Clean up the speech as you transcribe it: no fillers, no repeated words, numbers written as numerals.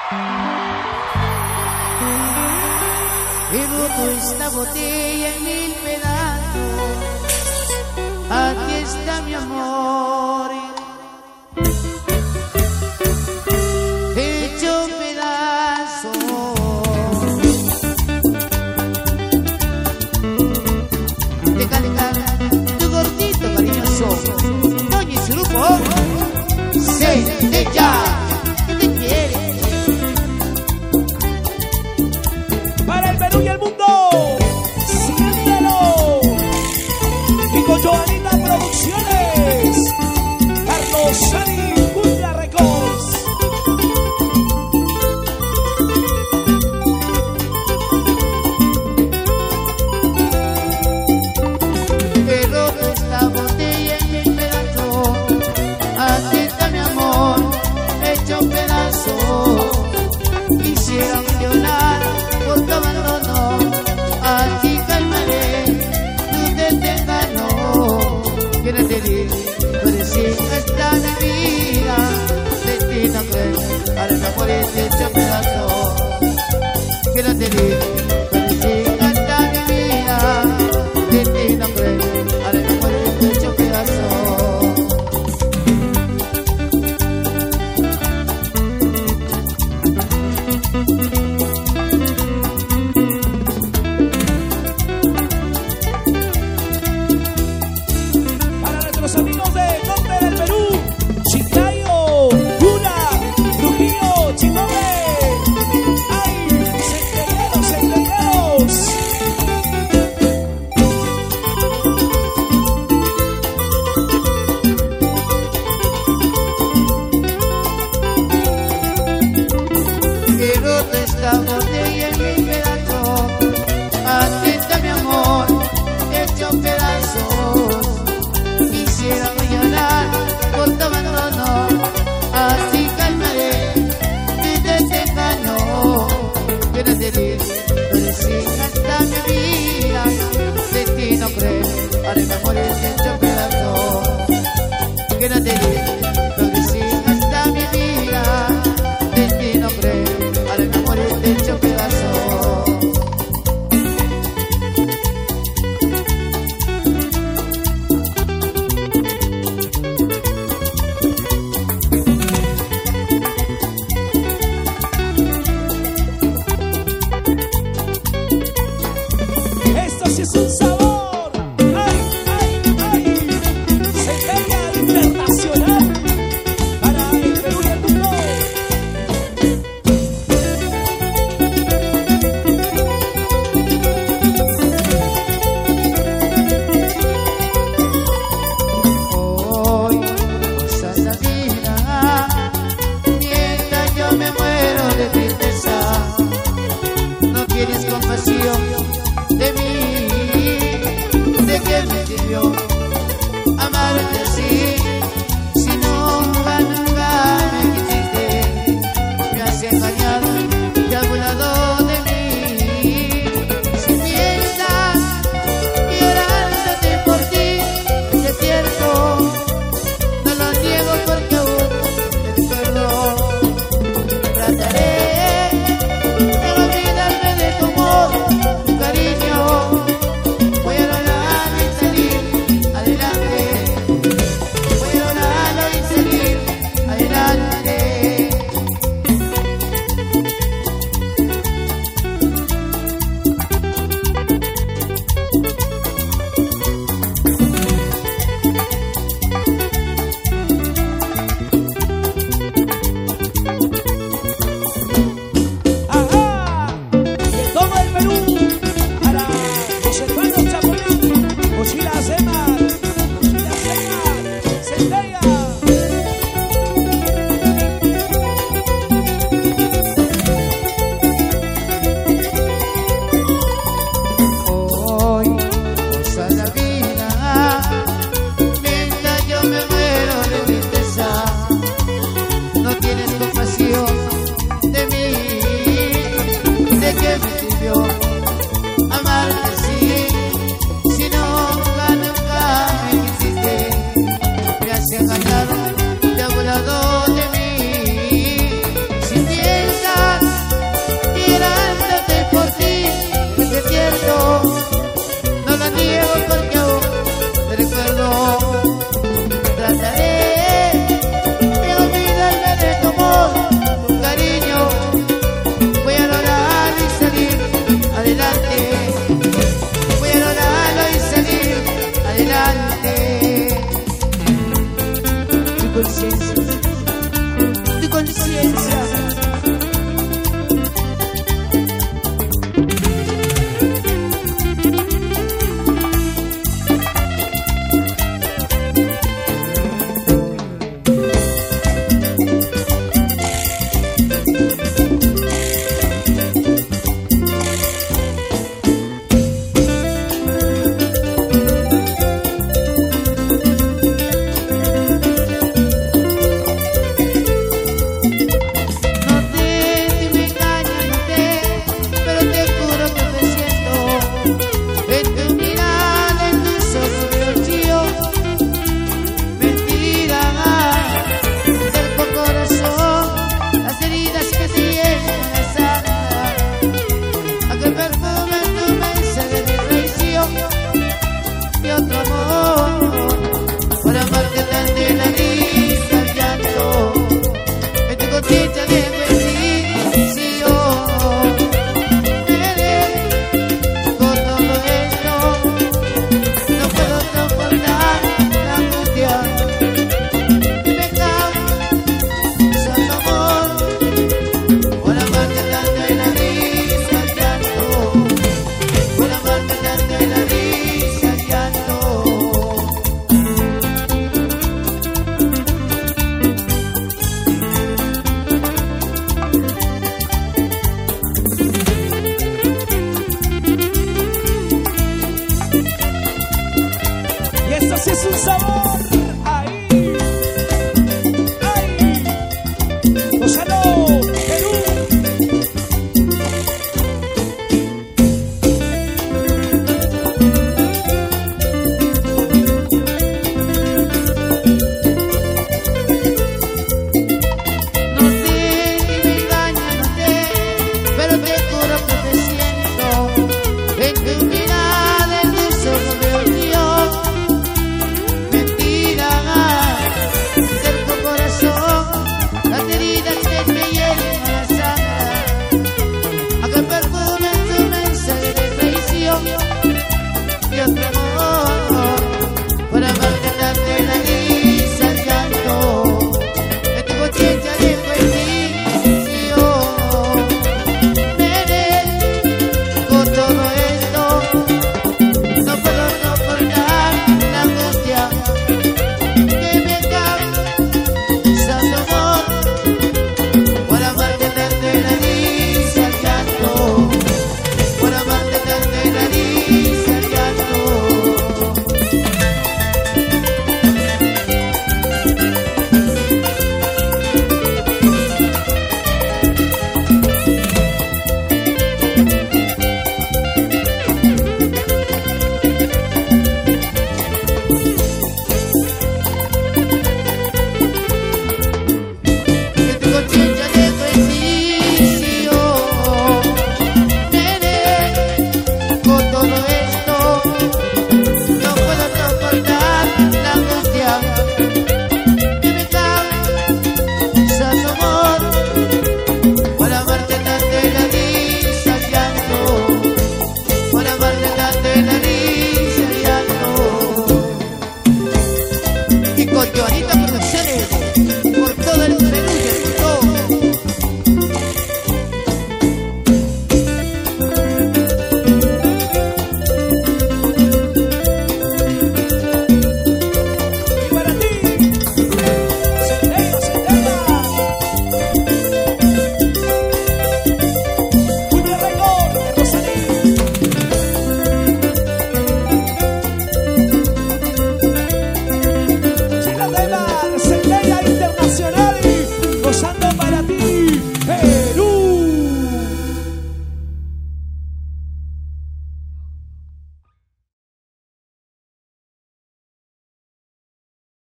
He roto esta botella en mil pedazos. Aquí está mi amor, hecho pedazos. Deja, tu gordito cariñoso. Oye, su grupo, Centella. ¿Qué te quiere? Para el Perú y el mundo, siéntelo. Y con Joanita Producciones, Carlos Sani, Cumbia Records. He roto esta botella en mil pedazos. Aquí está mi amor, hecho pedazos. Quisiera llorar por tu abandono. Aquí calmaré tu desengano. Quiero decir, tú hasta mi vida. De ti no creo, ahora me morir hecho pedazos. Quiero decir, tú hasta mi vida. De ti no creo, ahora me morir hecho pedazos. Para nuestros amigos del norte del Perú, Chiclayo, Yuna, Trujillo, Chicobe. ¡Ay! ¡Centelleros, centelleros! He roto esta botella en mil pedazos. Aquí está mi amor, hecho pedazos. Quisiera llorar por tu abandono. Así calmaré mi desengano. Quiero decir, tú hasta mi vida. De ti no creo, ahora me morir hecho pedazos. Quiero decir, tú hasta mi vida. De ti no creo, ahora me morir hecho pedazos. Esto sí es un sabor. ¡Ay, ay, ay! Centella Internacional para el Perú y el mundo. Hoy pasa la vida, mientras yo me muero de tristeza. No tienes compasión